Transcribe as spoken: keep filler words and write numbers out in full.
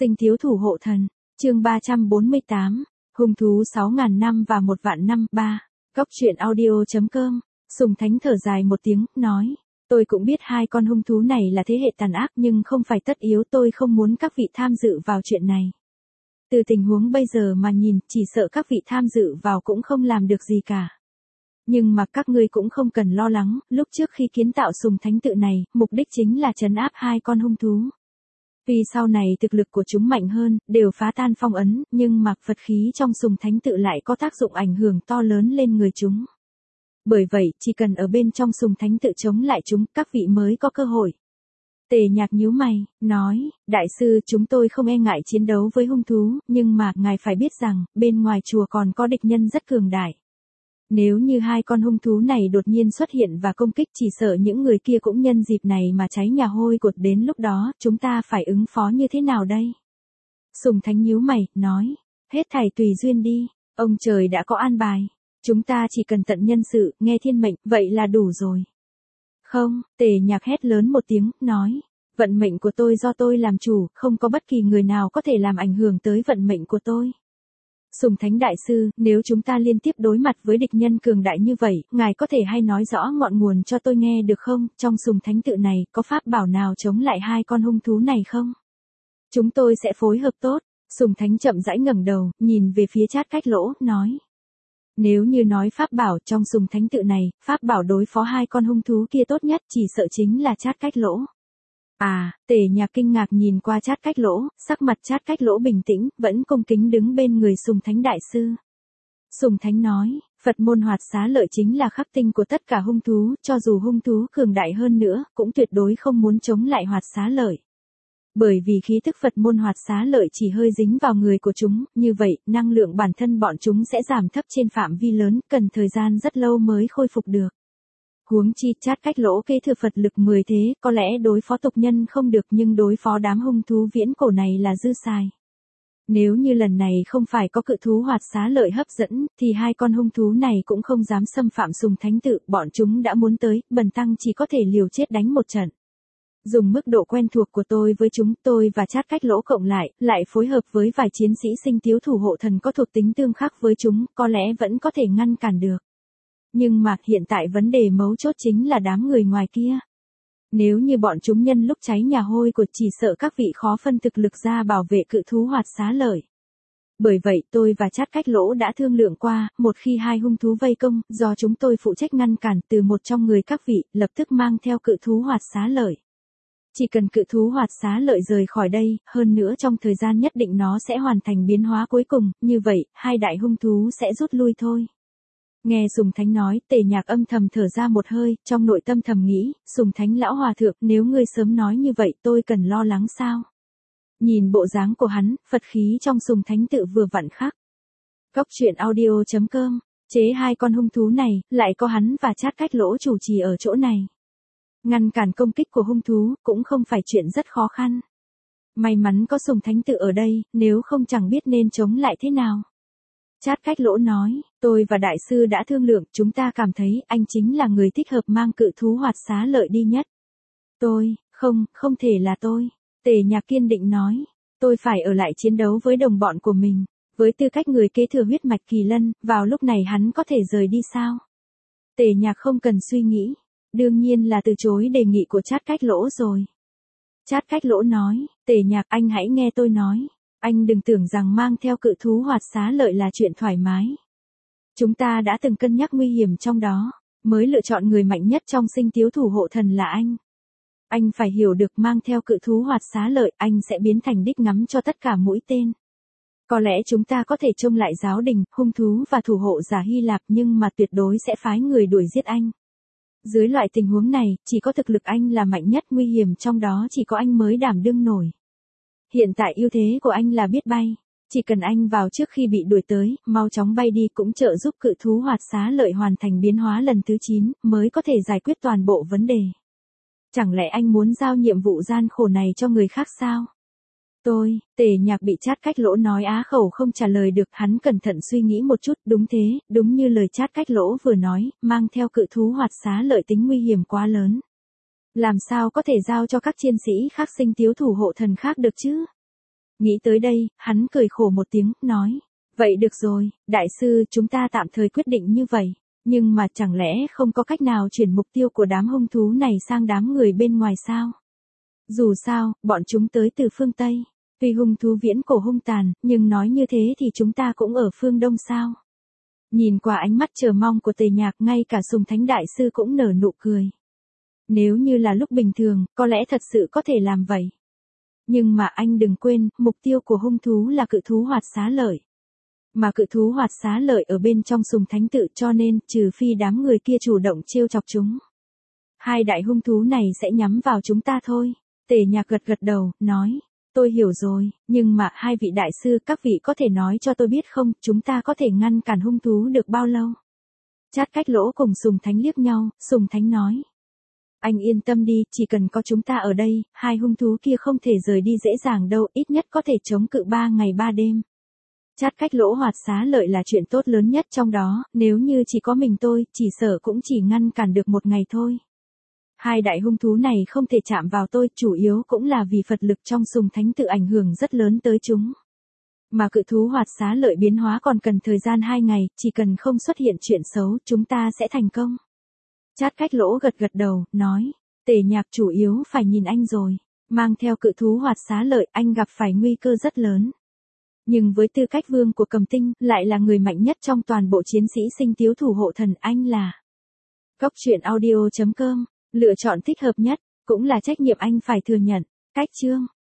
Sinh thiếu thủ hộ thần, chương ba trăm bốn mươi tám, hung thú sáu ngàn năm và một vạn năm, ba. Góc truyện audio.com, Sùng Thánh thở dài một tiếng, nói, tôi cũng biết hai con hung thú này là thế hệ tàn ác nhưng không phải tất yếu, tôi không muốn các vị tham dự vào chuyện này. Từ tình huống bây giờ mà nhìn, chỉ sợ các vị tham dự vào cũng không làm được gì cả. Nhưng mà các ngươi cũng không cần lo lắng, lúc trước khi kiến tạo Sùng Thánh tự này, mục đích chính là trấn áp hai con hung thú. Vì sau này thực lực của chúng mạnh hơn, đều phá tan phong ấn, nhưng mà Phật khí trong Sùng Thánh tự lại có tác dụng ảnh hưởng to lớn lên người chúng. Bởi vậy, chỉ cần ở bên trong Sùng Thánh tự chống lại chúng, các vị mới có cơ hội. Tề Nhạc nhíu mày, nói, đại sư, chúng tôi không e ngại chiến đấu với hung thú, nhưng mà ngài phải biết rằng, bên ngoài chùa còn có địch nhân rất cường đại. Nếu như hai con hung thú này đột nhiên xuất hiện và công kích, chỉ sợ những người kia cũng nhân dịp này mà cháy nhà hôi cột, đến lúc đó, chúng ta phải ứng phó như thế nào đây? Sùng Thánh nhíu mày, nói, hết thảy tùy duyên đi, ông trời đã có an bài. Chúng ta chỉ cần tận nhân sự, nghe thiên mệnh, vậy là đủ rồi. Không, Tề Nhạc hét lớn một tiếng, nói, vận mệnh của tôi do tôi làm chủ, không có bất kỳ người nào có thể làm ảnh hưởng tới vận mệnh của tôi. Sùng Thánh đại sư, nếu chúng ta liên tiếp đối mặt với địch nhân cường đại như vậy, ngài có thể hay nói rõ ngọn nguồn cho tôi nghe được không? Trong Sùng Thánh tự này, có pháp bảo nào chống lại hai con hung thú này không? Chúng tôi sẽ phối hợp tốt. Sùng Thánh chậm rãi ngẩng đầu, nhìn về phía Chát Cách Lỗ, nói. Nếu như nói pháp bảo trong Sùng Thánh tự này, pháp bảo đối phó hai con hung thú kia tốt nhất chỉ sợ chính là Chát Cách Lỗ. À, Tề Nhạc kinh ngạc nhìn qua Chát Cách Lỗ, sắc mặt Chát Cách Lỗ bình tĩnh, vẫn cung kính đứng bên người Sùng Thánh đại sư. Sùng Thánh nói, Phật môn Hoạt Xá Lợi chính là khắc tinh của tất cả hung thú, cho dù hung thú cường đại hơn nữa, cũng tuyệt đối không muốn chống lại Hoạt Xá Lợi. Bởi vì khí thức Phật môn Hoạt Xá Lợi chỉ hơi dính vào người của chúng, như vậy, năng lượng bản thân bọn chúng sẽ giảm thấp trên phạm vi lớn, cần thời gian rất lâu mới khôi phục được. Huống chi Chát Cách Lỗ kế thừa Phật lực mười thế, có lẽ đối phó tộc nhân không được nhưng đối phó đám hung thú viễn cổ này là dư xài. Nếu như lần này không phải có cự thú Hoạt Xá Lợi hấp dẫn, thì hai con hung thú này cũng không dám xâm phạm Sùng Thánh tự, bọn chúng đã muốn tới, bần tăng chỉ có thể liều chết đánh một trận. Dùng mức độ quen thuộc của tôi với chúng, tôi và Chát Cách Lỗ cộng lại, lại phối hợp với vài chiến sĩ sinh thiếu thủ hộ thần có thuộc tính tương khắc với chúng, có lẽ vẫn có thể ngăn cản được. Nhưng mà hiện tại vấn đề mấu chốt chính là đám người ngoài kia. Nếu như bọn chúng nhân lúc cháy nhà hôi của, chỉ sợ các vị khó phân thực lực ra bảo vệ cự thú Hoạt Xá Lợi. Bởi vậy tôi và Chát Cách Lỗ đã thương lượng qua, một khi hai hung thú vây công, do chúng tôi phụ trách ngăn cản, từ một trong người các vị, lập tức mang theo cự thú Hoạt Xá Lợi. Chỉ cần cự thú Hoạt Xá Lợi rời khỏi đây, hơn nữa trong thời gian nhất định nó sẽ hoàn thành biến hóa cuối cùng, như vậy, hai đại hung thú sẽ rút lui thôi. Nghe Sùng Thánh nói, Tề Nhạc âm thầm thở ra một hơi, trong nội tâm thầm nghĩ, Sùng Thánh lão hòa thượng, nếu ngươi sớm nói như vậy tôi cần lo lắng sao? Nhìn bộ dáng của hắn, Phật khí trong Sùng Thánh tự vừa vặn khắc. Góc truyện audio.com, chế hai con hung thú này, lại có hắn và Chát Cách Lỗ chủ trì ở chỗ này. Ngăn cản công kích của hung thú, cũng không phải chuyện rất khó khăn. May mắn có Sùng Thánh tự ở đây, nếu không chẳng biết nên chống lại thế nào. Chát Cách Lỗ nói, tôi và đại sư đã thương lượng, chúng ta cảm thấy anh chính là người thích hợp mang cự thú Hoạt Xá Lợi đi nhất. Tôi, không, không thể là tôi. Tề Nhạc kiên định nói, tôi phải ở lại chiến đấu với đồng bọn của mình. Với tư cách người kế thừa huyết mạch Kỳ Lân, vào lúc này hắn có thể rời đi sao? Tề Nhạc không cần suy nghĩ. Đương nhiên là từ chối đề nghị của Chát Cách Lỗ rồi. Chát Cách Lỗ nói, Tề Nhạc, anh hãy nghe tôi nói. Anh đừng tưởng rằng mang theo cự thú Hoạt Xá Lợi là chuyện thoải mái. Chúng ta đã từng cân nhắc nguy hiểm trong đó, mới lựa chọn người mạnh nhất trong sinh thiếu thủ hộ thần là anh. Anh phải hiểu được mang theo cự thú Hoạt Xá Lợi, anh sẽ biến thành đích ngắm cho tất cả mũi tên. Có lẽ chúng ta có thể trông lại giáo đình, hung thú và thủ hộ giả Hy Lạp nhưng mà tuyệt đối sẽ phái người đuổi giết anh. Dưới loại tình huống này, chỉ có thực lực anh là mạnh nhất, nguy hiểm trong đó chỉ có anh mới đảm đương nổi. Hiện tại ưu thế của anh là biết bay. Chỉ cần anh vào trước khi bị đuổi tới, mau chóng bay đi cũng trợ giúp cự thú Hoạt Xá Lợi hoàn thành biến hóa lần thứ chín, mới có thể giải quyết toàn bộ vấn đề. Chẳng lẽ anh muốn giao nhiệm vụ gian khổ này cho người khác sao? Tôi, Tề Nhạc bị Chát Cách Lỗ nói á khẩu không trả lời được, hắn cẩn thận suy nghĩ một chút, đúng thế, đúng như lời Chát Cách Lỗ vừa nói, mang theo cự thú Hoạt Xá Lợi tính nguy hiểm quá lớn. Làm sao có thể giao cho các chiến sĩ khác sinh thiếu thủ hộ thần khác được chứ? Nghĩ tới đây, hắn cười khổ một tiếng, nói. Vậy được rồi, đại sư, chúng ta tạm thời quyết định như vậy. Nhưng mà chẳng lẽ không có cách nào chuyển mục tiêu của đám hung thú này sang đám người bên ngoài sao? Dù sao, bọn chúng tới từ phương Tây. Tuy hung thú viễn cổ hung tàn, nhưng nói như thế thì chúng ta cũng ở phương Đông sao? Nhìn qua ánh mắt chờ mong của Tề Nhạc, ngay cả Sùng Thánh Đại Sư cũng nở nụ cười. Nếu như là lúc bình thường, có lẽ thật sự có thể làm vậy. Nhưng mà anh đừng quên, mục tiêu của hung thú là cự thú Hoạt Xá Lợi. Mà cự thú Hoạt Xá Lợi ở bên trong Sùng Thánh Tự, cho nên, trừ phi đám người kia chủ động trêu chọc chúng, hai đại hung thú này sẽ nhắm vào chúng ta thôi. Tề Nhạc gật gật đầu, nói. Tôi hiểu rồi, nhưng mà hai vị đại sư, các vị có thể nói cho tôi biết không, chúng ta có thể ngăn cản hung thú được bao lâu? Chát Cách Lỗ cùng Sùng Thánh liếc nhau, Sùng Thánh nói. Anh yên tâm đi, chỉ cần có chúng ta ở đây, hai hung thú kia không thể rời đi dễ dàng đâu, ít nhất có thể chống cự ba ngày ba đêm. Chát Cách Lỗ Hoạt Xá Lợi là chuyện tốt lớn nhất trong đó, nếu như chỉ có mình tôi, chỉ sợ cũng chỉ ngăn cản được một ngày thôi. Hai đại hung thú này không thể chạm vào tôi, chủ yếu cũng là vì Phật lực trong Sùng Thánh Tự ảnh hưởng rất lớn tới chúng. Mà cự thú Hoạt Xá Lợi biến hóa còn cần thời gian hai ngày, chỉ cần không xuất hiện chuyện xấu, chúng ta sẽ thành công. Chát Cách Lỗ gật gật đầu, nói. Tề Nhạc chủ yếu phải nhìn anh rồi. Mang theo cự thú Hoạt Xá Lợi, anh gặp phải nguy cơ rất lớn. Nhưng với tư cách vương của Cầm Tinh, lại là người mạnh nhất trong toàn bộ chiến sĩ Sinh Tiếu Thủ Hộ Thần, anh là. Cốc truyện audio chấm com, lựa chọn thích hợp nhất, cũng là trách nhiệm anh phải thừa nhận. Cách chương